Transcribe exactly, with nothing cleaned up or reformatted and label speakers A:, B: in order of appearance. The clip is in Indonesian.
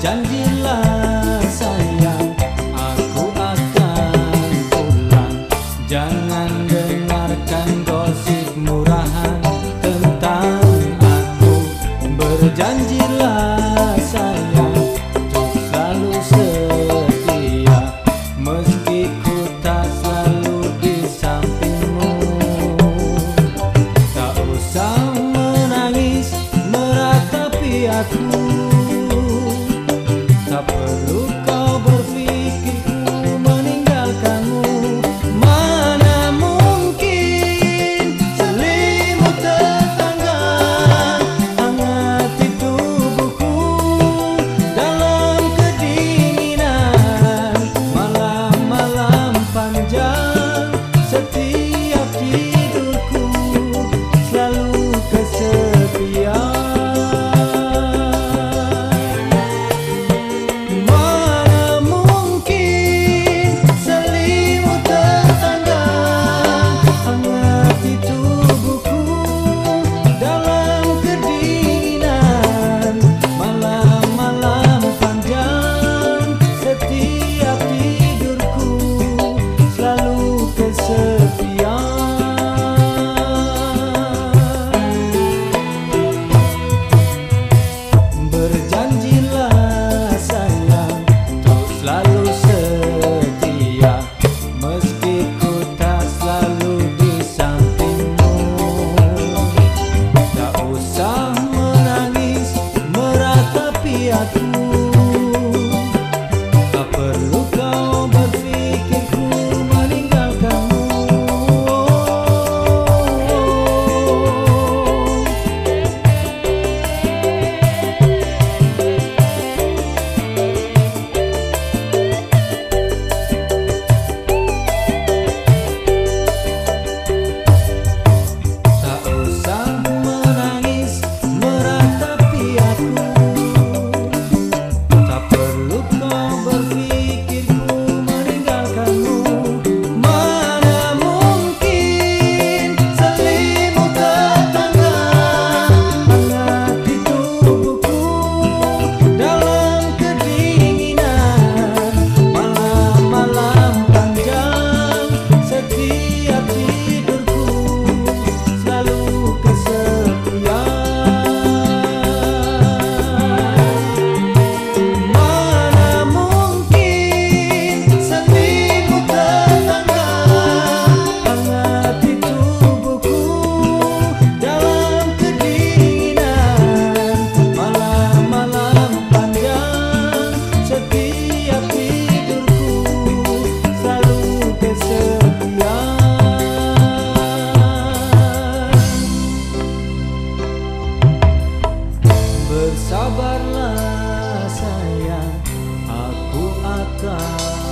A: Berjanjilah sayang, aku akan pulang. Jangan dengarkan gosip murahan tentang aku. Berjanjilah sayang, untuk selalu setia, meski ku tak selalu di sampingmu. Tak usah menangis meratapi aku. Tak perlu kau berpikir ku meninggalkanmu. Mana mungkin selimut tetangga hangati tubuhku dalam kedinginan malam-malam panjang. Setiap tidurku selalu kesepian. Berjanjilah sayang, untuk selalu setia, meski ku tak selalu di sampingmu. Tak usah menangis meratapi aku. Tak perlu kau berpikir ku meninggalkanmu. Bersabarlah sayang, aku akan